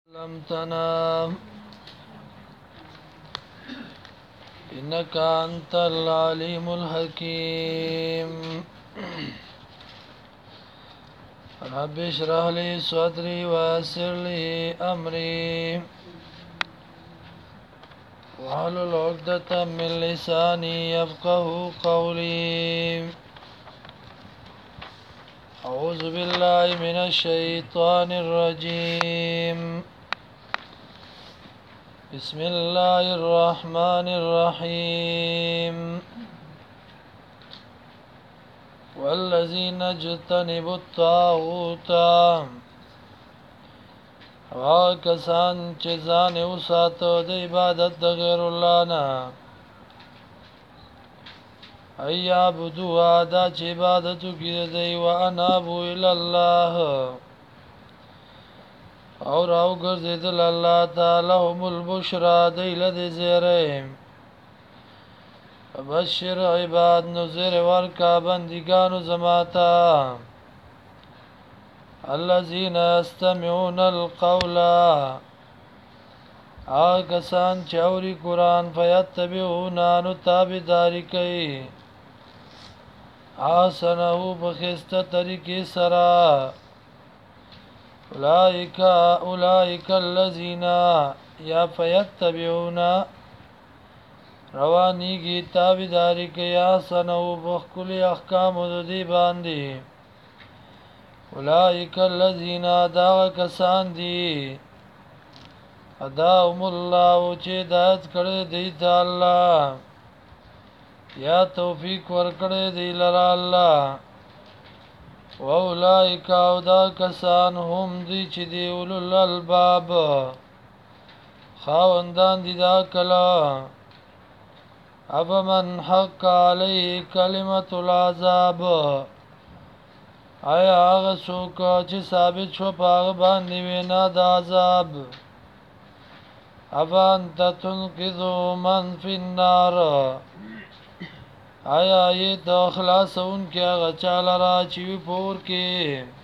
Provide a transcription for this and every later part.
لم تنام إنك أنت العليم الحكيم رب اشرح لي صدري ويسر لي أمري واحلل عقدة من لساني يفقه قولي أعوذ بالله من الشيطان الرجيم بسم الله الرحمن الرحيم والذين اجتنبوا الطاغوت کسان چې ځان وساتو د عبادت د غیر الله نه ايعبدوا دا چې عبادت کوي دی وانابوا الى الله او راو ګرځیدل الله تعالی هم البشرا دی لدی زیره بشر عباد نذر ورکا بندگانو زماتا الذين يستمعون القول آگسان چاوری قرآن فیتبعون آنو تابداری کئی آسنہو بخست طریقی سرا اولئک الذین یا فیتبعون روانیگی تابداری کئی آسنہو بخکلی احکام دی باندی اولئک الذین داغ کسان دی اداهم الله چې دات کړه دی ته الله یا توفیق ور کړه دی لرا الله و اولئک او دا کسان هم دی چې دی اولل الباب خاوندان دی دا کلا افمن حق علیه کلمت العذاب آیا هغه څوک چې ثابت شو په هغه باندې وینا د عذاب افانت تنقذ من فی النار آیا یہ د خلاصون کې هغه چاله را چې پور کې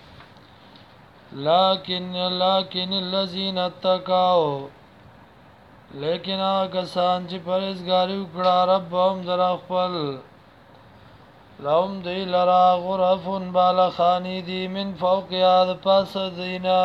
لکن الذین اتقوا لیکن هغه کسان چې پرهیزګاري وکړه ربهم در خپل لهم دی لرا غرف بالخانی دی من فوقها د پاس دینا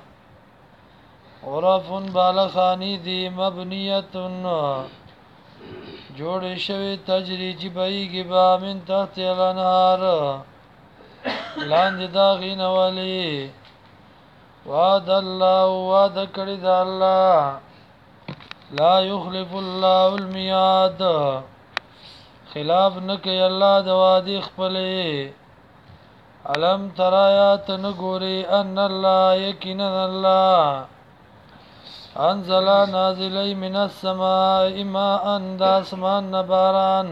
غرف بالخانی دی مبنیتن جوړ شوی تجری چې بهیږي با من تحت الانهار لاندې دا غین ولی وعد الله وعد کړی دا الله لا یخلف الله الميعاد خلاف نکي الله د وادي خپلې علم ترایات نګوري ان الله یقینا الله انزل نازلی من السماء ماء د اسمان نباران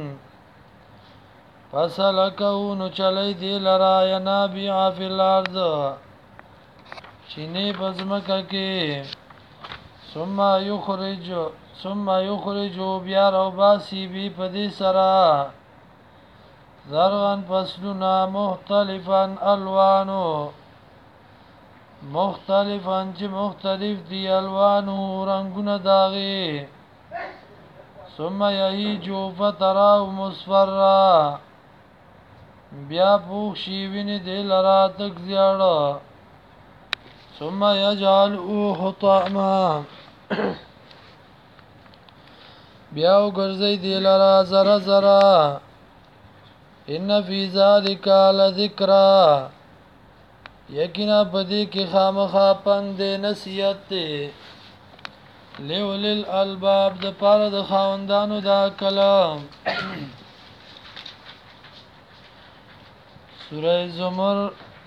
فسلکو نو چلی دی لرا ینابیع فی الارض چینی بزمکه کی ثم یخرجو بیا رو باسی بی پدی سرا زرغن فصلنا مختلفا الوانو مختلفاً چې مختلف دی الوانو رنگونه داغي ثم یهیجو فتراو مصفرا بیا پوخ شي ویني دی لرا تک زیاړه ثم یجعلو حطاما بیا وګرځي دی لرا زرا زرا ان فی ذلک لذکرا یقینا بدی کی خامخا پند نصیحت ته لولل الباب د پاره د خاوندانو دا کلام سوره زمر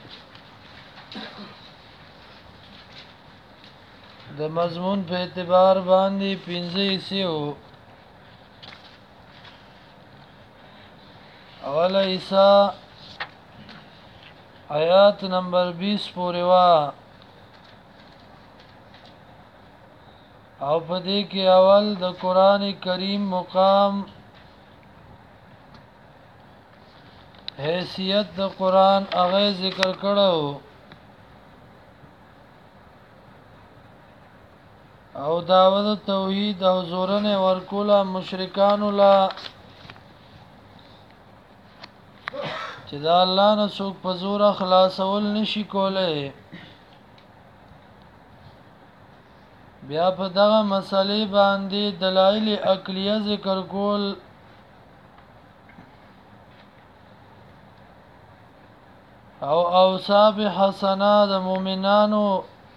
د مضمون په اعتبار باندې 15 سیو اوله عیسی آیات نمبر 20 پورې وا او په دې کې اول د قران کریم مقام حیثیت د قران هغه ذکر کړو او دعوت توحید او زورنه ورکولا مشرکانو لا چې دا الله نه څوک په زور خلاصول نشي کولای. بیا په دغه مسلې باندې دلایل عقلیه ذکر کول او اوصاف حسنه د مؤمنانو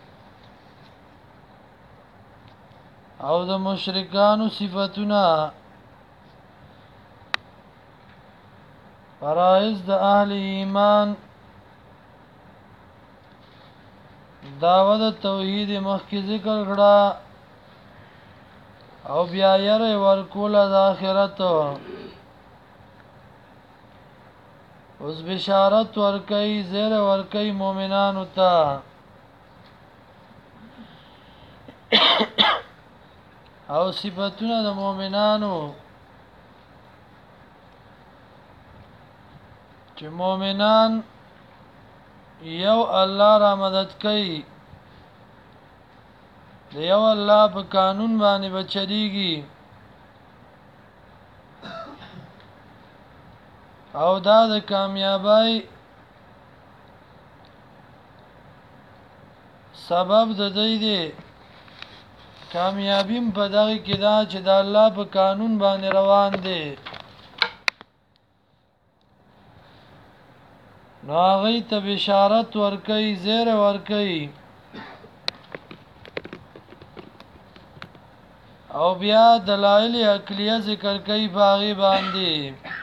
او د مشرکانو صفاتونه فرائض د اهل ایمان دعوت توحید مخکې ذکر کړه او بیا یې ورکول د آخرت اوس بشارت ورکي زیر ورکي مؤمنانو ته او صفاتونه د مؤمنانو چې مؤمنان یو الله را مدد کوي د یو الله په قانون باندې بچریږي او دا د کامیابی سبب د دې دی کامیابیم په دغه کې دا چې د الله په قانون باندې روان دي نو هغه ته بشارت ورکي زیر ورکي او بیا دلایل عقلیه ذکر کوي باغی باندې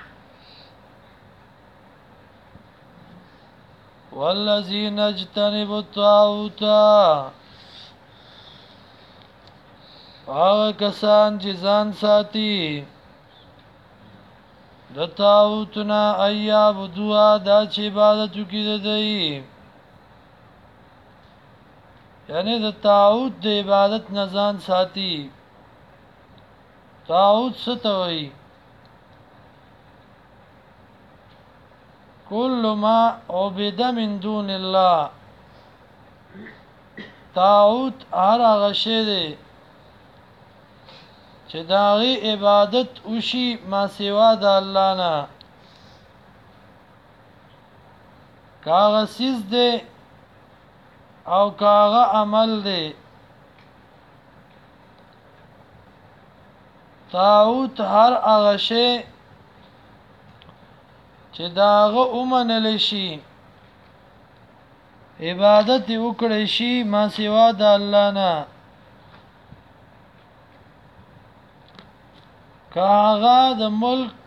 والذین اجتنبوا الطاغوت هغه کسان چې ځان ساتي د طاغوتنا ایعبدوا دا چې عبادت کوي د دی یعنی د طاغوت د عبادت نه ځان ساتي طاغوت څه ته وایي کل ما عبد من دون الله طاغوت هر هغه شی دی چې داغي عبادت وشي ما سوا د الله نه کاغه سیز دی او کاغه عمل دی طاغوت هر هغه شی چې داغه اومنل شي عبادت وکړي شي ما سوا د الله نه کاغه د ملک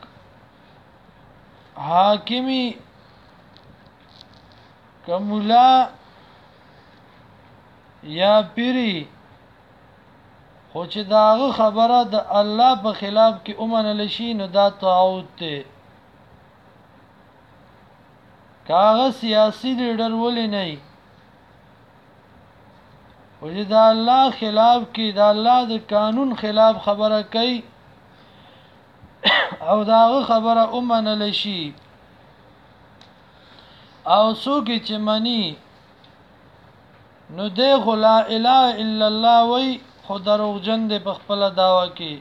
حاکمی کمولا یا پیری خو چې داغه خبره د الله په خلاف کې اومنل شي نو دا طاغوت دی کاغه سیاسی لیډر ولې نه او چې د الله خلاف کې د الله د قانون خلاف خبره کوي او داغه خبره اومنل شي او څوک چې منی نو دی خو لا اله الا الله وی خو دروغجن دی په خپل داوا کې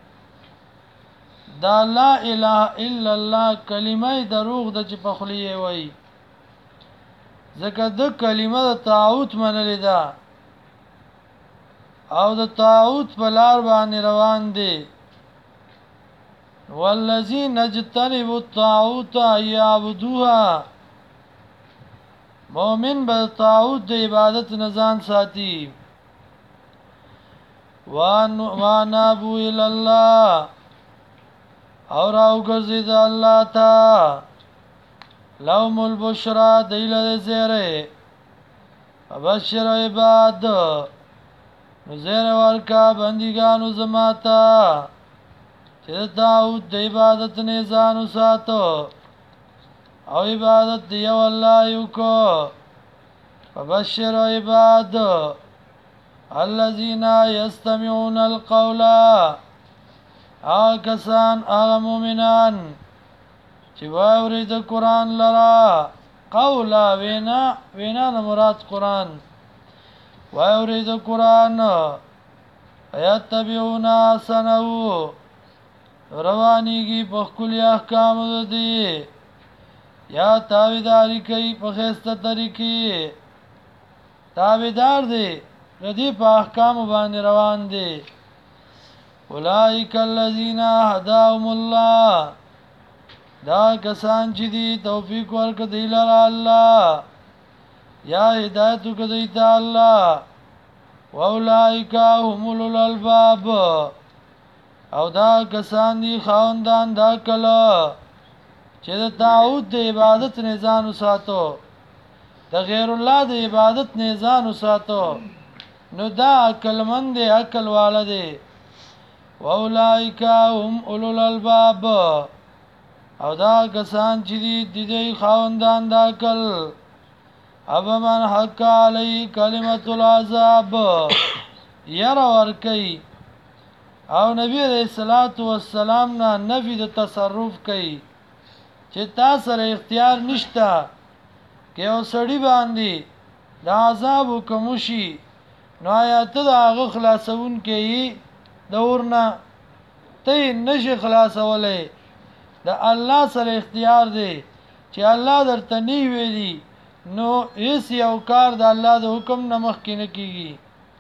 دا لا اله الا الله کلمه دروغ د چې په خلیه وی ځکه د کلمه د طاغوت منل ده او د طاغوت په لار باندې روان دي والذین اجتنبوا الطاغوت یعبدوها مؤمن به طاغوت د عبادت نه ځان ساتي وانابوا الى الله اور او ګرځي د الله ته لهم البشرى دیل زیره ابشر عباد زیر ورکا بندگانو زماتا چې داود د عبادت نه ځانو ساتو او عبادت دی الله یو کو ابشر عباد الذين يستمعون القول آکسان آغا مومنان چې واوري د قران لرا قولا وینا مراد قران واوري د قران ایتبعون احسنه روانیږي په خپل احکام دي یا تابعداري کوي په خسته طریقې تابعدار دي ردی په احکام باندې روان دي اولئک الذین هداهم الله دا کسان چې دي توفیق ورکړي لره الله یا هدایت کوي ته الله واولئک هم اولو الالباب او دا کسان دي خاوندان دا کله چې د تعود د عبادت نه ځان وساتو د غیر الله د عبادت نه ځان وساتو نو دا عقلمند عقل والده واولائک هم اولو الالباب او دا کسان چې دي د خاوندان د عقل ابا من حق علی کلمت العذاب ير ور کوي او نبی علیہ الصلوۃ والسلام نه نفی د تصرف کوي چې تاسو سره اختیار نشته کې او سړی باندې د عذاب کومشي نو آیات د هغه خلاصون کې دورنا ته نشي خلاصولې د الله سره اختیار دی چې الله درته نی ویلي نو هیڅ یو کار د الله د حکم نه مخکې نه کیږي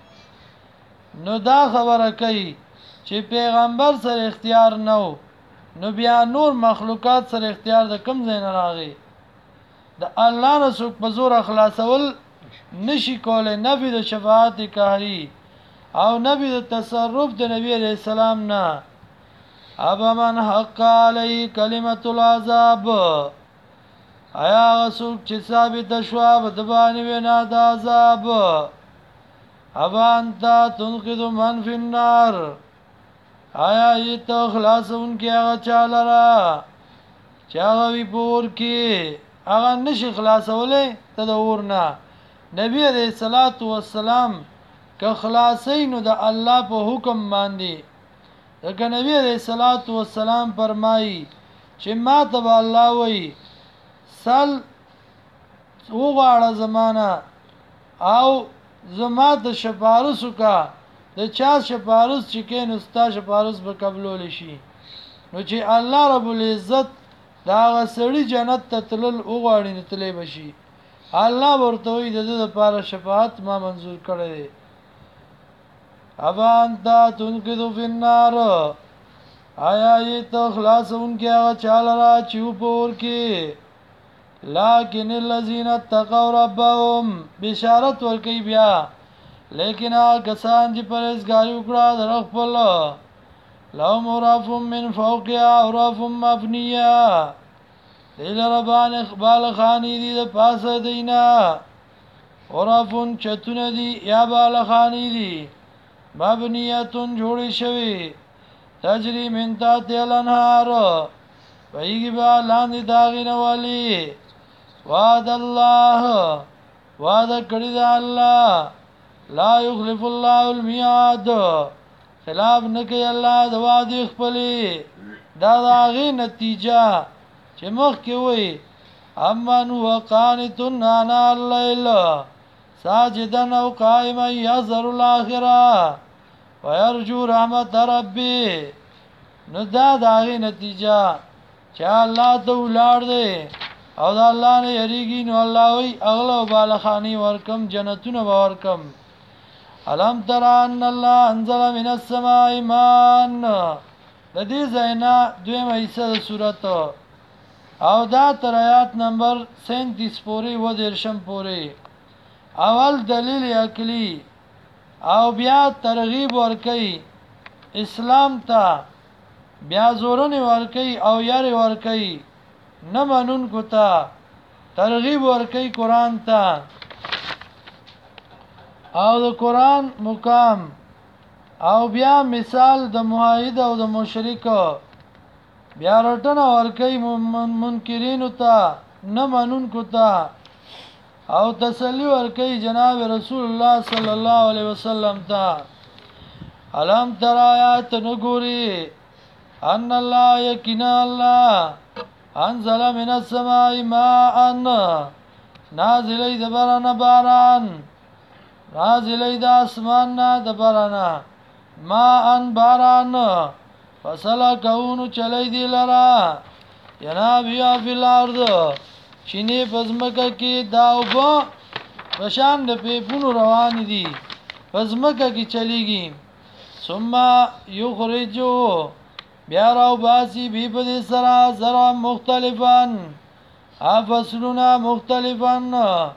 نو دا خبره کوي چې پیغمبر سره اختیار نو نو بیا نور مخلوقات سره اختیار د کم ځای نه راغی د الله نه څوک په زور خلاصول نشي کولای نبی د شفاعت قهري او نبی د تصرف د نبی عليه السلام نه ابا من حق علی کلمت العذاب آیا څوک چې ثابت شو د باندې وینا د عذاب ابا انت تنقذ من فی النار آیا ای ته خلاصون کې هغه چالرا چې هغه وی پور کې هغه نشي خلاصولې ته د ورنا نبی علیہ الصلوۃ والسلام که خلاصینو د الله په حکم باندې دغه نبی علیہ الصلوۃ والسلام فرمایي چې ما ته الله وی سل وغواړه زمانہ او زما د شفارس کا د چا شفارس چې کین استا شفارس به قبول شي نو چې الله رب العزت دا غسړي جنت ته تلل وغواړي نو تلې بشي الله ورته وي د دې لپاره شفاعت ما منظور کړی ابا انت تنقذ فی النار آیا ای ته خلاصون کې هغه چاله را چې پور کې لكن الذين اتقوا ربهم بشارت ورکی بیا لیکن کسان چې پرهیزګاری وکړه در خپل لهم غرف من فوقها غرف مبنیه دیل ربان اقبال خانی دی د پاسه دینا غرفون چتون دی یا بال خانی دی مبنیتون جوړی شوی تجری من تحت الانهار ویگی با لاندې داغین والی وعد الله وعد کړی دا الله لا یخلف الله المیعاد خلاف نکي الله د وعده خپلې دا داغي نتیجه چې مخ کې وي امن وقانت انا الليل ساجدا او قائما يحذر الاخره ويرجو رحمت ربي نو دا داغي نتیجه چې الله ته ولار دی او دا الله نه یریږي نو الله وی اغلو بالخانی ورکم جنتونه ورکم الم تر ان الله انزل من السماء ماء د دې زینا دویمه حصہ د سورۃ او دا تر آیات نمبر 37 پورې و درشم پورې اول دلیل عقلی او بیا ترغیب ورکي اسلام ته بیا زورونه ورکي او یاري ورکي نه منون کوتا ترغیب ورکي قران ته او د قران مقام او بیا مثال د موحد او د مشرک بیا رټنه ورکي منکرین ته نه منون کوتا او تسلی ورکي جناب رسول الله صلی الله علیه وسلم ته علم تر آیات نګوري ان الله یقینا الله انزل من السماء ماء نازل د باران نازل د اسمان نه د باران ما ان باران فصلا کونو چلی دی لرا ینابیا فی الارض چینی پزمکه کی داوبا پشان د پیپونو روان دي پزمکه کی چلیږي ثم یخرجو بیا راو باسی بی پدی سرا زرا مختلفان افصلنا مختلفان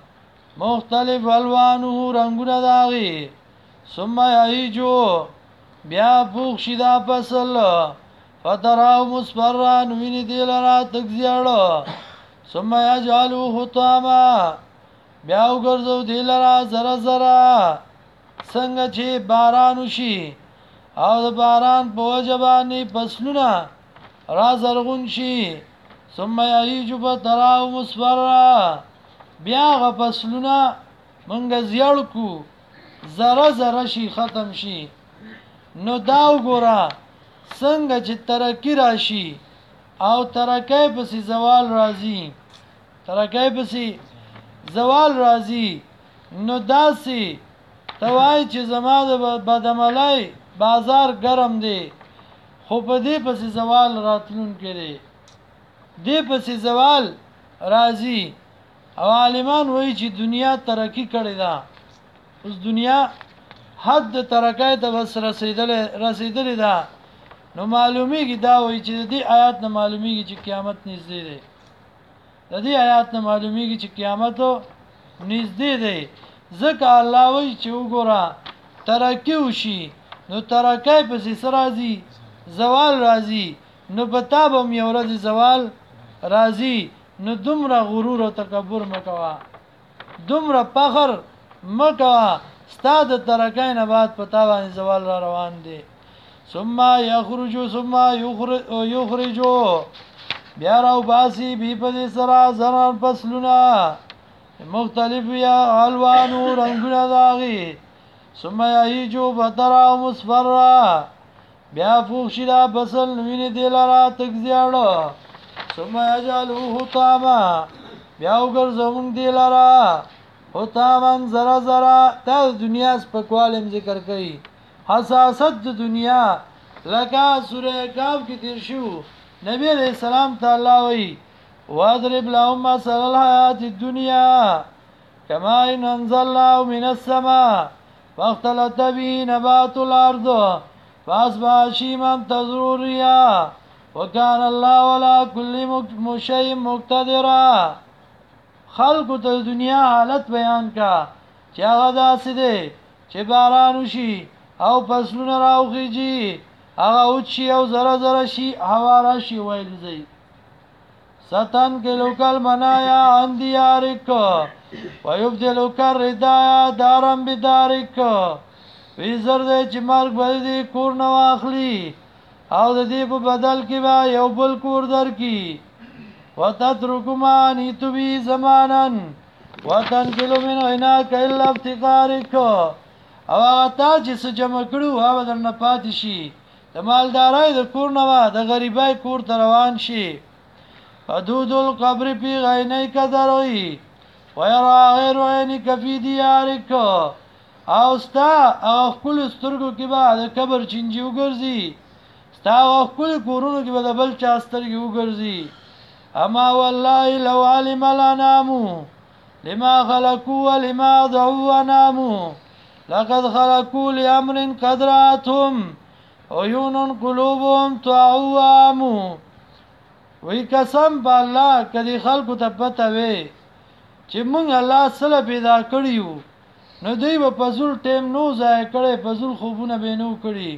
مختلف الوانو رنگونه داغي ثم یعیجو بیا پوخ شدا فصل فتراو مصفران ویني دی لرا تکزیاړو ثم یجعلو حطاما بیا وګرځو دی لرا زرا زرا څنګه چې باران وشي او د باران په وجبانی فصلونه را زرغون شي ثم یعیجو فتراو مصفرا بیا غ فصلونه منګه زیړ کو زره زره شي ختم شي نو دا وګوره څنګه چې ترقی راشي او ترقی پسې زوال راځي ترقی پسې زوال راځي نو داسي توای چې زما د بدعملای بازار ګرم دی خو په دې پسې زوال راتلون کړي دې پسې زوال راځي او عالمان وایي چې دنیا ترقی کړې ده اوس دنیا حد ترقی ته بس رسیدلې ده نو معلومیږي دا وایي چې د دې آیات نه معلومیږي چې قیامت نږدې ده د دې آیات نه معلومیږي چې قیامت نږدې ده ځکه الله وایي چې وګوره ترقی وشي نو ترقی پسې سره راځي زوال راځي نو پتا به مې ورځ زوال راځي نو دومره غرور او تکبر مکوا دومره فخر مکوا ستاد ترقی نه بعد پتا باندې زوال را روان دي ثم یخرجو ثم یخرجو بیا راو باسی بی پدی سرا زران فصلونا مختلف یا الوانو رنگونا داغی ثم یعیجو بطرا مصفرا بیا فوخشیدا بسل نوینی دیلارا تکزیارو ثم یجالو حطاما بیا وګرځوم دیلارا حطامن زرا زرا تا دنیا سپکوالم ذکر کوي حساست د دنیا لکه سوره کاف کې تیر شو نبی علیہ السلام تعالی وی واضرب لهم مثل الحیات الدنیا کما ان انزلنا من السماء فاختلط به نبات الارض فاصبح شيما تذرو الرياح وكان الله على كل شيء مقتدرا خلق ته دنیا حالت بیان کا چې هغه داسې دی چې باران وشي او فصلونه راوخیږي هغه اوچی او زره زره شي هوا راشي ویل زی ستن کلوکل منایا عن دیارک ویبدلوک الردایا دارم بدارک ویزر دی چې مرګ به دی کور نه واخلي او د دې په بدل کې به یو بل کور درکې وتترك ما نيت به زمانا وتنقل من عيناك الا افتقارك او هغه تا چې څه جمع کړو هغه درنه پاتې شي د مالدارای د کور نه د غریبای کور ته روان شي حدود القبر فی عینیک دروي ويرى غیر عینک فی دیارک او ستا او خپل سترګو کې به د قبر چنجي وګرځي ستا او خپل کورونو کې به د بل چا سترګې وګرځي اما والله لو علم الانام لما خلقوا ولما ضعوا وناموا لقد خلقوا لامر قدراتهم عيون قلوبهم تعوام وی قسم بالله کدي خلقو ته پته وي چې مونږ الله سره پیدا کړیو نو دوی په پزول ټیم نو ځای کړي پزول خوبونه به نو کړی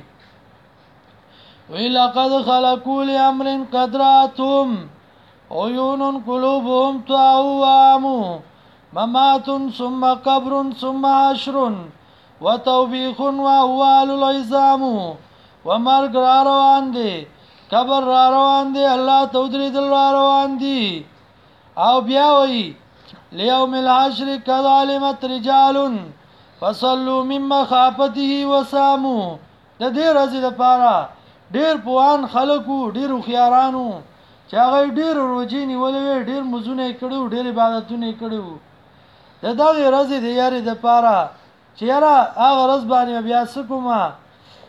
وی لقد خلقوا لامر قدراتهم عيون قلوبهم تعوام ممات ثم قبر ثم حشر وتوبيخ واهوال العظام ومرګ را روان دي قبر را روان دي الله تودري دل را روان دي او بیا وی ليوم الحشر قد علمت رجال فصلوا من مخافته وساموا د دې ورځې لپاره ډېر پوان خلکو ډېر خيارانو چې هغه ډېر روزي نیولې ډېر مزونه کړو ډېر عبادتونه کړو د دغه ورځې د یاري د لپاره چې یاره هغه ورځ باندې بیا سکوما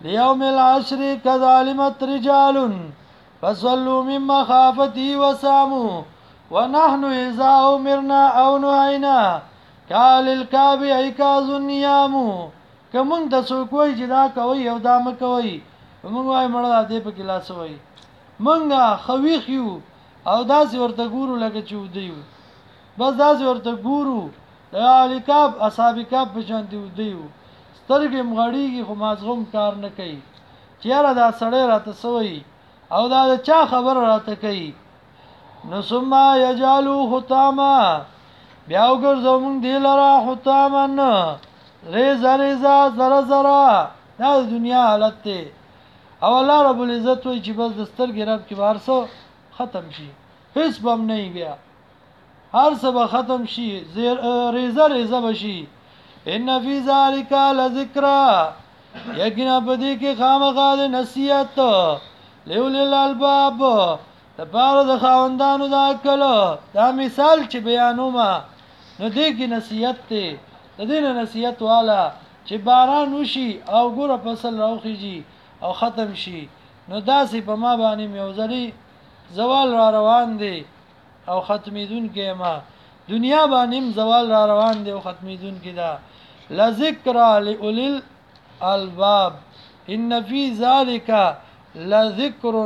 ليوم العشر قد علمت رجال فصلوا من مخافتي وساموا ونحن إذا أمرنا أو نهينا قال الكعب عكاظ النيام که مونږ ته څوک وایي چې دا کوئ او دا مه کوئ مونږ وایو مړه دا دې پکې لاس وایي مونږ ښه ویښ یو او داسې ورته ګورو لکه چې وده یو بس داسې ورته ګورو د اهل کهف اصحاب کهف په شانتې وده یو سترګې م غړېږي خو مازغه م کار نه کوي چې یاره دا سړی راته څه وایي او دا د چا خبره راته کوي نو ثم یجعلو حطاما بیا وګرځو مونږ دې لره حطامن ریزه ریزه زره زره دا د دنیا حالت دی او الله رب العزت وایي چې بس د سترګې رب کې به هر څه ختم شي هېڅ به هم نه وي بیا هر څه به ختم شي ریزه ریزه به شي ان فی ذلک لذکرا یقینا په دې کې خامخا د نصیحت لأولی الالباب دپاره د خاوندانو د عقل دا مثال چې بیانومه نو دې کې نصیحت دی د دې نه نصیحت والا چې باران وشي او ګوره فصل راوخیږي او ختم شي نو داسې په ما باندې مې یو ځلې زوال را روان دی او ختمېدونکی ما دنیا باندې زوال را روان دی او ختمېدونکی ده لذکرا لأولی الالباب ان فی ذلک لذکر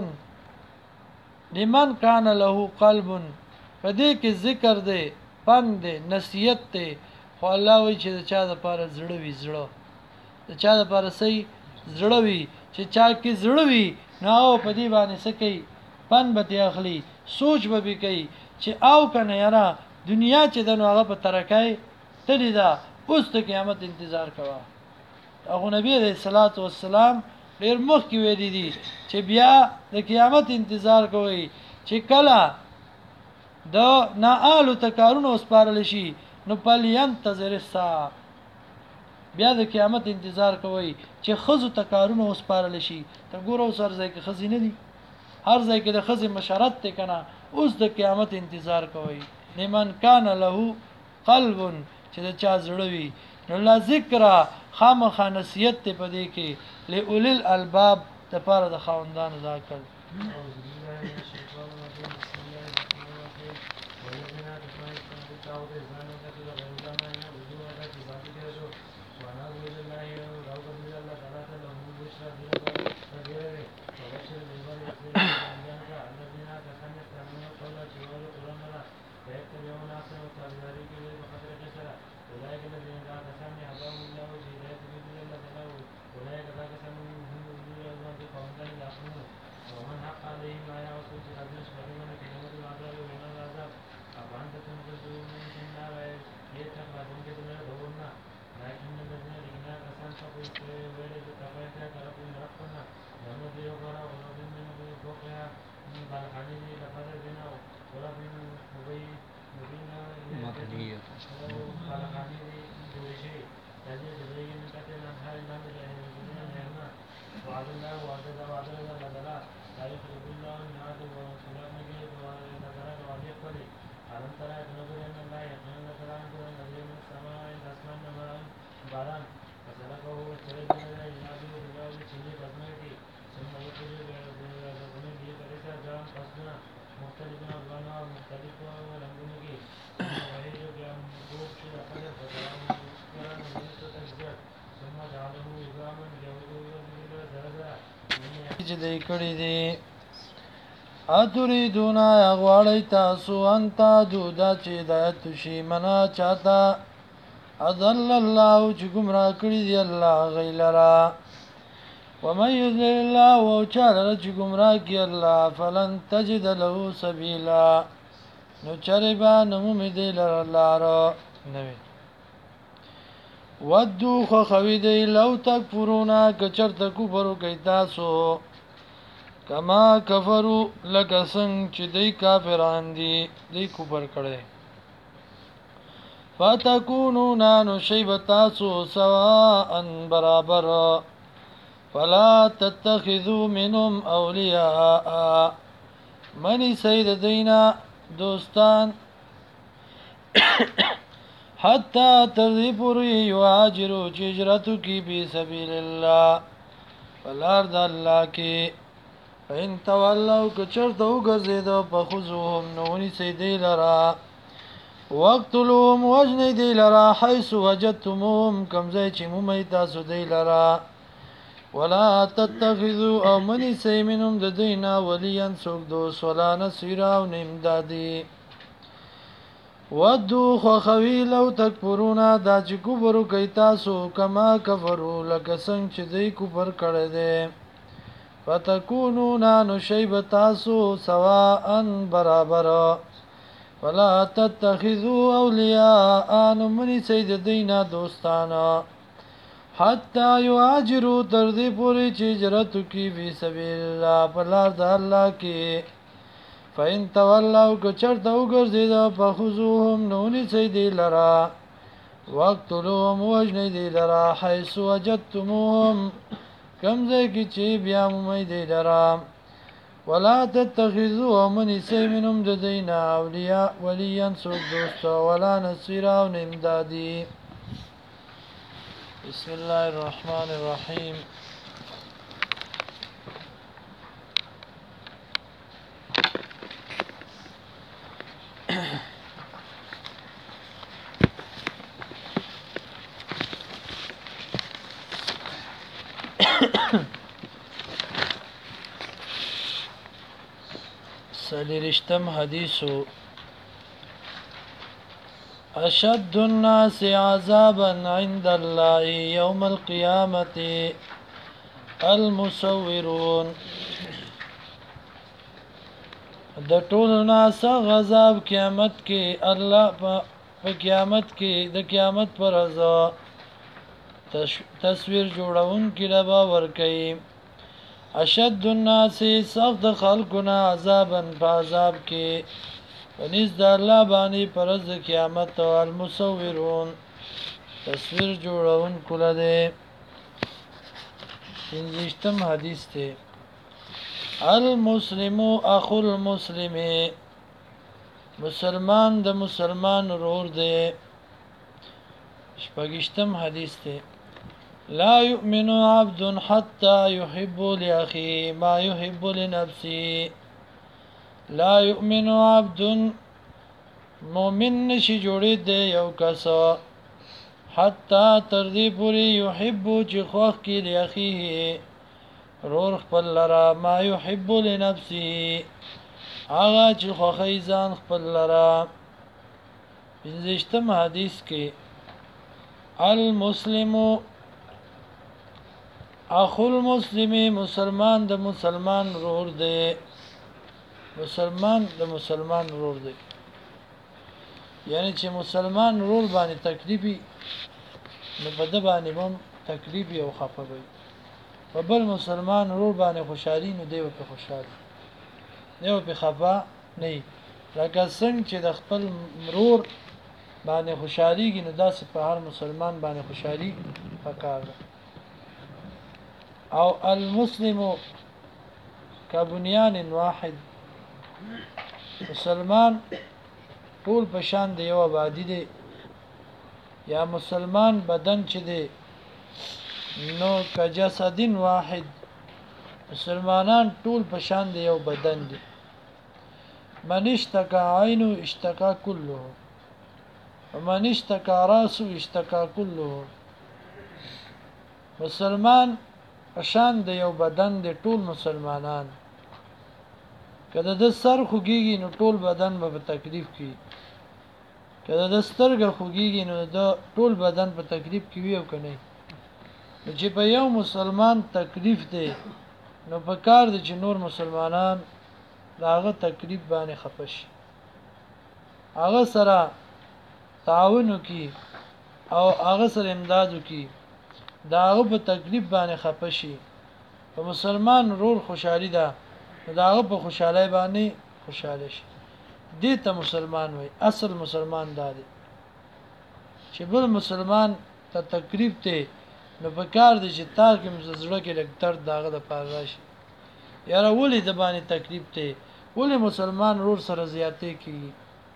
لمن کان له قلب په دې کې ذکر دی پند دی نصیحت دی خو الله وایي چې د چا دپاره زړه وي زړه د چا دپاره صحیح زړه وي چې چا کې زړه وي نو هغه په دې باندې څه کوي پند به ترې اخلي سوچ به پرې کوي چې او که نه یاره دنیا چې ده نو هغه په ترکای تلې ده اوس د قیامت انتظار کوه هغه نبي علیه الصلاة والسلام ډېر مخکې ویلي دي چې بیا د قیامت انتظار کوئ چې کله د ناآلو ته کارونه وسپارلی شي نو فلینتظر الساعه بیا د قیامت انتظار کوئ چې ښځو ته کارونه وسپارلی شي ته ګوره اوس هر ځای کې ښځې نه دي هر ځای کې د ښځې مشرت دی که نه اوس د قیامت انتظار کوئ لمن کان له قلب چې د چا زړه وي نو لا ذکره خامخا نصیحت دی په دې کې لأولی الالباب دپاره د خاوندانو د عقل چې دی کړي دي اتریدون غواړئ تاسو ان تعدو دا چې هدایت شي منا چاته اضل الله چې ګمراه کړي دي الله هغوی لره ومن یضلل الله او چا لره چې ګمراه کړي الله فلن تجد له سبیلا نو چرې به نه مومي دی لره لاره نه وي ودو خوښوي دی لو تکفرون که چېرته کفر وکئ تاسو کما کفرو لکه څنګه چې دی کافران دي دی کفر کړی فتکونون نو شی به تاسو سواء برابر فلا تتخذوا منهم اولیاء منی سید دینا دوستان حتی تردی پوری یهاجرو چې هجرتو کی فی سبیل الله فلار د الله کې فإن تولوا کچرته وګرځیدو فخذوهم نونی سیدی لرا وقتلوهم وجنی دی لرا حيث وجدتموهم کمزای چې مومی تاسو دی لرا ولا تتخذوا او منی سیمنهم د دینا ولیا سوک دوست ولا نصيرا او امدادی ودو خوخوی لو تکفرونا دا چې کفر کوي تاسو کما کفرو لکه څنګه چې دوی کفر کړی دی فتكونون نشيب تاسو سواء برابر ولا تتخذوا اولیاء من سید دینا دوستانا حتی یهاجروا تر دې پورې چې هجرت کی فی سبیل الله بلار د الله کې فإن تولوا کچرته وګرځیدا فخذوهم نونی سید لرا وقتلوهم وجنی دی لرا حيث وجدتموهم کمزه کی چې بیا مومید لرا ولا تتخذوا من سیمنهم د دینا اولیاء ولیا سوک دوست ولا نصيرا او امدادی بسم الله الرحمن الرحیم سلیرشتم حدیثو اشد الناس عذابا عند الله يوم القيامة المصورون د ټول ناس غضب قیامت کې الله په قیامت کې د قیامت پر ورځ تصویر جوړون کې لبا ور کوي اشد الناس سخت خلقنا عذابا فعذاب کې ونیز د الله باندې پرز قیامت او المصورون تصویر جوړون کله ده انجشتم حدیث ته المسلم اخو المسلم مسلمان د مسلمان ورور دی شپږشتم حدیث ته لا يؤمن عبد حتى يحب لأخيه ما يحب لنفسه لا يؤمن عبد مؤمن نشي جوړې دی یو کس حتی تر دې پورې يحب چې خوښ کې لأخيه رور خپل لرا ما يحب لنفسه هغه چې خوښي ځان خپل لرا پنځشتم حدیث کې المسلم اخو المسلم مسلمان د مسلمان رور دی مسلمان د مسلمان رور دی یعنی چې مسلمان رور باندې تکلیفي نو په د باندې هم تکلیفي او خفه وي په بل مسلمان رور باندې خوشحالي نو دی په خوشحالي نه په خفه نه لکه څنګه چې د خپل مرور باندې خوشحالي نو داسې په هر مسلمان باندې خوشحالي پکار ده او المسلم كبنيان واحد مسلمان ټول په شان دی یو آبادی دی یا مسلمان بدن چې دی نو کجسدین واحد مسلمانان ټول په شان دی یو بدن دی من اشتكى عينه اشتكى كله ومن اشتكى راسه اشتكى كله مسلمان شان د یو بدن د ټول مسلمانان کله د سر خوږیږي نو ټول بدن به تکلیف کی کله د سترګې خوږیږي نو د ټول بدن په تکلیف کې وي او کني چې په یو مسلمان تکلیف دی نو په کار دي چې نور مسلمانان داغه تکلیف باندې خپش هغه سره تعاون کی او هغه سره امداد کی داغه په تکلیف باندې خپشي په مسلمان رور خوشحالي ده داغه په خوشحالي باندې خوشاله شي دې ته مسلمان وای اصل مسلمان دی چې بل مسلمان ته تکلیف ته نو په کار دي چې تا کې مزړه کې لګ درد داغه د پاره راشي یاره ولې د باندې تکلیف ته ولې مسلمان رور سره زیاتې کیږي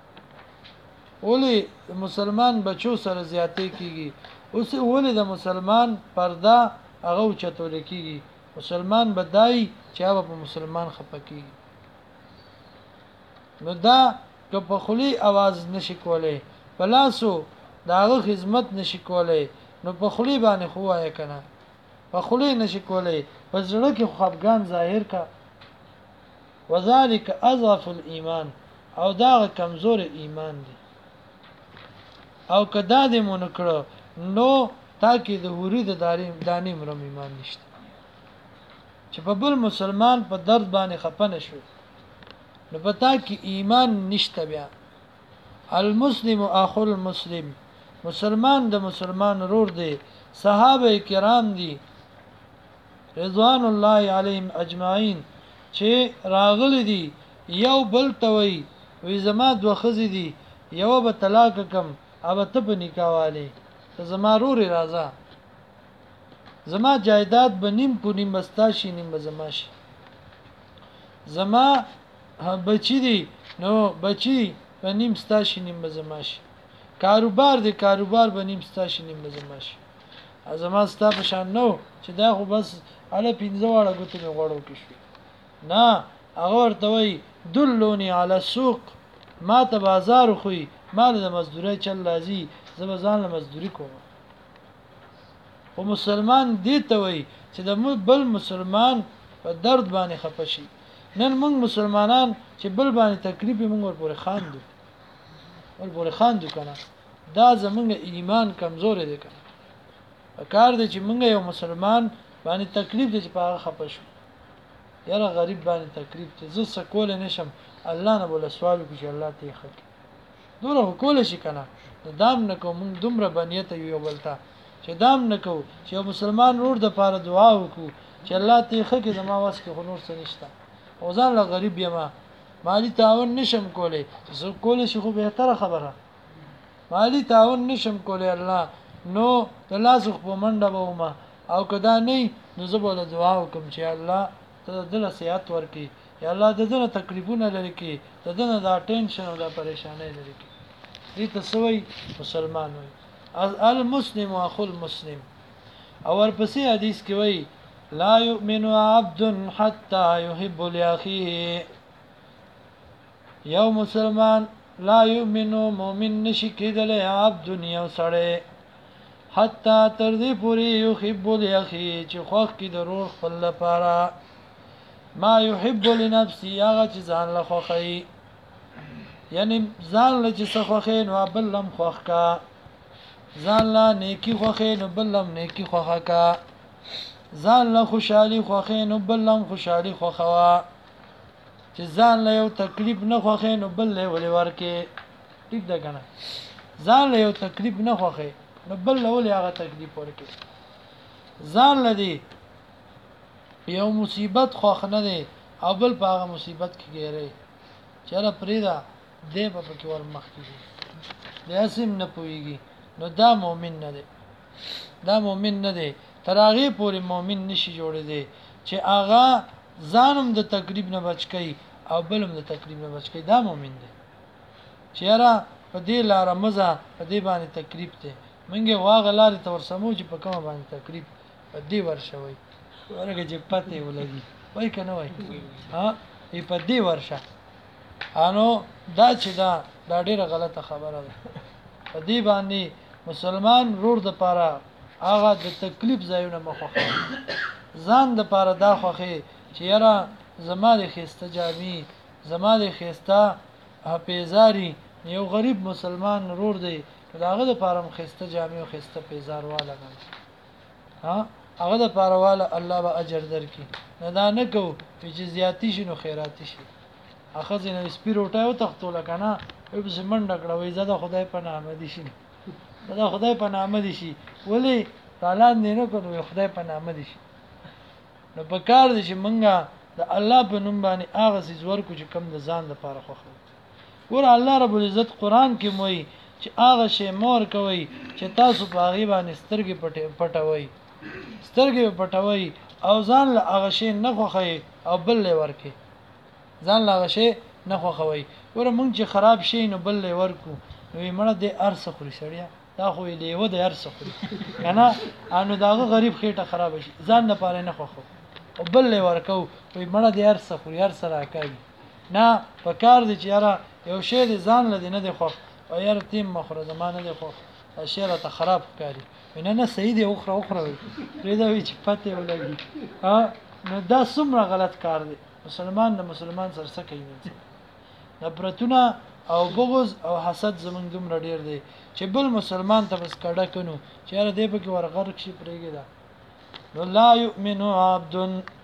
ولې مسلمان بچو سره زیاتې کیږي اوس ولې د مسلمان پرده هغه چتول کیږي مسلمان بدای چې هغه په مسلمان خپکی نو دا که په خلی आवाज نشي کولای پلاسو داغه خدمت نشي کولای نو په خلی باندې خوای کنه په خلی نشي کولای په زړه کې خفګان ظاهر کا وذالک اضعف الايمان او دا کمزور ایمان دی او کدا دې مونږ کړو نو تاکي د هوري د دانی مرم ایمان نشته چې په بل مسلمان په درد باندې خپنه شو نو پتا کې ایمان نشته بیا المسلم اخو المسلم مسلمان د مسلمان رور دی صحابه کرام دي رضوان الله علیهم اجمعین چې راغلي دي یو بل توي وې زما دوه خزي دي یو به طلاق کم او ته په نکاواله ته زما رور راځه زما جایداد به نیم کو نیم بستاشي نیم بزماشي زما بچی دي نو بچی به نیم ستاشي نیم بزماشي کاروبار دی کاروبار به نیم ستاشي نیم بزماشي ازما ستا په شان نو چې دا خو بس اله 15 واړه غوته مې غوړو کې شو نه هغه ورته وای دلونی علی السوق ما ته بازار خوې مال د مزدوري چل لازم زبزان له مزدوري کوم او مسلمان دی ته وای چې د بل مسلمان په درد باندې خپشي نن موږ مسلمانان چې بل باندې تکلیف موږ ورپورې خاندو ورپورې خاندو کنه دا زمونږ ایمان کمزور دی کنه کار دی چې موږ یو مسلمان باندې تکلیف دی چې په هغه خپشو یاره غریب باندې تکلیف ته زه سکول نشم الله نه بوله سوال کوي الله ته خک دوره کول شي کنه دام نه کوم دومره بنیت یو بلتا چې دام نه کو چې مسلمان ورور د پاره دعا وکړو چې الله ته خک زما واس کې خنور څه نشته او ځان له غریب یما مالی تعاون نشم کولای زه کولای شي خو به تر خبره مالی تعاون نشم کولای الله نو د لاسو په منډه ومه او کدا نه نو زه بوله دعا وکم چې الله ته دل صحت ورکي یا الله د دې تکلیفونه لري کې د دې دا ټینشن او دا پریشانای لري کې دې تسوي مسلمان وي المسلم اخو المسلم او ورپسې حدیث کې وایي لا يؤمن عبد حتى يحب لاخيه یو مسلمان لا يؤمن مؤمن نشي کېدل عبد یو سړی حتی تر دې پوری يحب لاخيه چې خوښ کې د روح خپل لپاره ما يحب لنفسه هغه چې ځان له خوښي یعنی ځان له چې خوښي نو بل لم خوښ کا ځان له نیکی خوښي نو بل لم نیکی خوښه کا ځان له خوشحالي خوښي نو بل لم خوشحالي خوښوا چې ځان له یو تکلیف نه خوښي نو بل له ولې ورکه ټیک ده کنه ځان له یو تکلیف نه خوښي نو بل له ولې هغه تکلیف ورکه ځان له دی یو مصیبت خوښ نه دی او بل په هغه مصیبت کې ګیره چېرې پریدا دی په کې ور مخ کې دی اسیم نه پويږي نو دا مؤمن نه دی دا مؤمن نه دی تراغي پورې مؤمن نشي جوړې دی چې هغه ځانم د تکلیف نه بچ کی او بلم د تکلیف نه بچ کی دا مؤمن دی چېرې په دې لار مزه په دې باندې تکلیف دی منګه واغ لارې تور سمو چې په کومه باندې تکلیف په دې ورشوي ورګه چې پته ولګي وای کنه وای ها ای په دې ورشه انو دا چې دا ډیره غلطه خبره ده په دې باندې مسلمان رور د پاره هغه د تکلیف ځایونه مخه ځان د پاره دا خوخه چې یاره زما د خسته جامي زما د خسته پیزاری یو غریب مسلمان رور دی داغه د پاره خسته جامي او خسته پیزار والا ها هغه د پارواله الله به اجر درکې نه دا نه کو چې زیاتی شي نو خیراتی شي اخذ نه سپیروټه او تختول کنه په سیمنډ کړه وای زده خدای په نامه دي شي دا خدای په نامه دي شي ولی تعالی نه کوي خدای په نامه دي شي نو په کار دي چې مونږه د الله په نوم باندې هغه سیز ورکو چې کم د ځان لپاره خوخه ور الله رب العزت قران کې موي چې هغه شی مور کوي چې تاسو په هغه باندې سترګې پټوي سترګې پټوي او ځان له هغه شی نه خوخي او بل له ورکي ځان له هغه شی نه خوخوي ور مونږ چې خراب شي نو بل له ورکو نو مړه دې ارسه خوري سړیا دا خو لیو د ارسه خوري کنه انو داغه غریب خېټه خراب شي ځان نه پاره نه خوخو او بل له ورکو وي مړه دې هر څه خوري هر څه راکوي نه په کار دي چې یاره یو شی دې ځان لدی نه دی خوښ او یاره تیم مخوره زمانه دی خوښ اشیاء ته خراب ښکاري نه نه صحیح دی اخره پرېدا وي چې پته ولګي نو دا څومره غلط کار دی مسلمان د مسلمان سره څه کوي نفرتونه او بغض او حسد زمونږ دومره ډیر دی چې بل مسلمان ته بس کډه کنو چې یاره دې پکې ورغرق شي پرېږي دا نو لا یؤمن عبد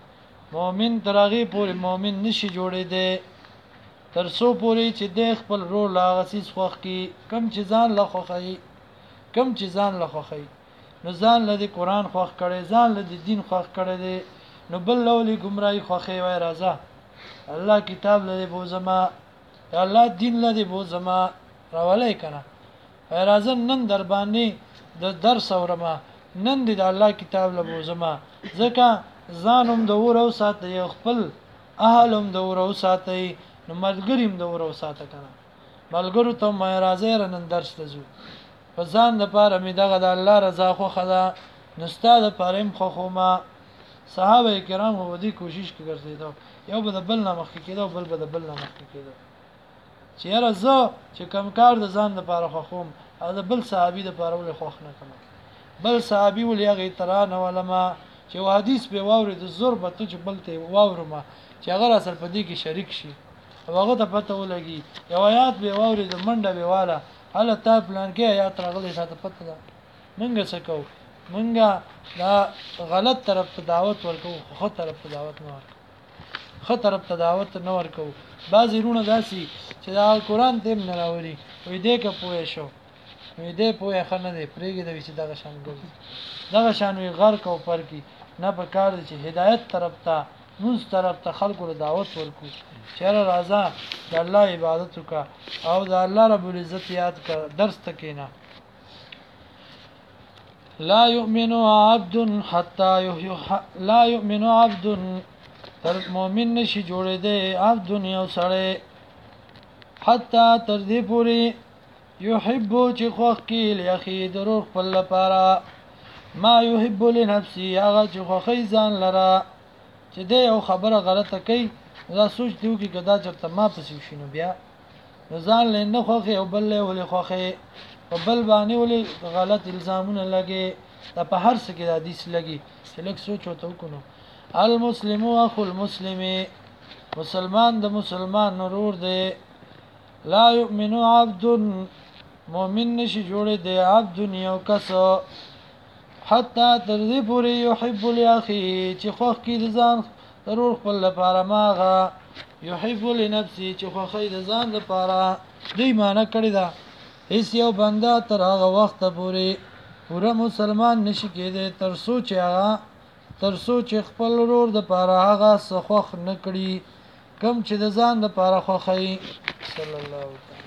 مؤمن ترغی پورې مؤمن نشي جوړې دی تر څو پورې چې د خپل رول لاغسیس خوخ کی کم چې ځان له خوخی کم چې ځان له خوخی نو ځان له قرآن خوخ کړي ځان له دین خوخ کړي دی نو بل لولي گمراهي خوخی وای راځه الله کتاب له بو زما الله دین له بو زما راولای کنه راځه نن در باندې د درس اورما نن د الله کتاب له بو زما ځکه ځانوم د ورو ساتي خپل اهلم د ورو ساتي نو ملګریم د ورو ساته کنه ملګرو ته مې راځي رنن درس لزو په ځان د پاره مې دغه د الله رضا خو خدا نستا د پاره خو خو ما صحابه کرام هو دي کوشش کوي یو به د بل نه مخ کېده بل به د بل نه مخ کېده چې راځه چې کم کار د ځان د پاره خو خوم او د بل صحابي د پاره ول خوخ نه کوم بل صحابي ول یغه ترانه ولما چې حدیث به واوري د زور به ته بل ته واورما چې هغه اصل په دې کې شریک شي هغه ته پته ولګي یو آیات به واوري د منډه به والا هله تا پلان کې آیات راغلي شاته پته ده منګه سکو منګه دا غلط طرف ته دعوت ورکو خو طرف ته دعوت نه ورکو خو طرف ته دعوت نه ورکو بعضی رونه داسي چې دا قرآن تیم نه راوري وې دې که پوهې شو وې دې پوهې خنه دې پرېږي د چې دغه شان ګرځي دغه شان وي غرق او پر کی نه په کار چې هدایت طرف ته موږ طرف ته خلکو له دعوت ورکو چیرې راځه د الله عبادت وکا او د الله رب العزت یاد کا درس تکینا لا يؤمن عبد حتى لا يؤمن عبد تر مؤمن نشي جوړې دی عبد یو سره حتا تر دې پوری يحب چې خوخ کی لاخي درو خپل لپاره ما يحب لنفسي هغه چې خوخي ځان لره چې دې یو خبره غلطه کوي دا سوچ دیو کې کدا چرته ما پسې شینو بیا ځان له نه خوخي او بل له ولې خوخي او بل باندې ولې غلط الزامونه لګي دا په هر څه کې د حدیث لګي چې لږ سوچ وته وکړو المسلم اخو المسلم مسلمان د مسلمان نور دی لا يؤمن عبد مؤمن نشي جوړې دی عبد یو کس حتی تر دې پورې يحب لاخي چې خوخ کې ځان ضرور خپل لپاره ماغه يحب لنفسي چې خوخې د ځان لپاره دې معنی کړی دا هیڅ یو بنده تر هغه وخت پورې پورا مسلمان نشي کېدی تر سوچ خپل ورور د لپاره هغه څه خوخ نه کړي کم چې د ځان لپاره خوخې صلی الله علیه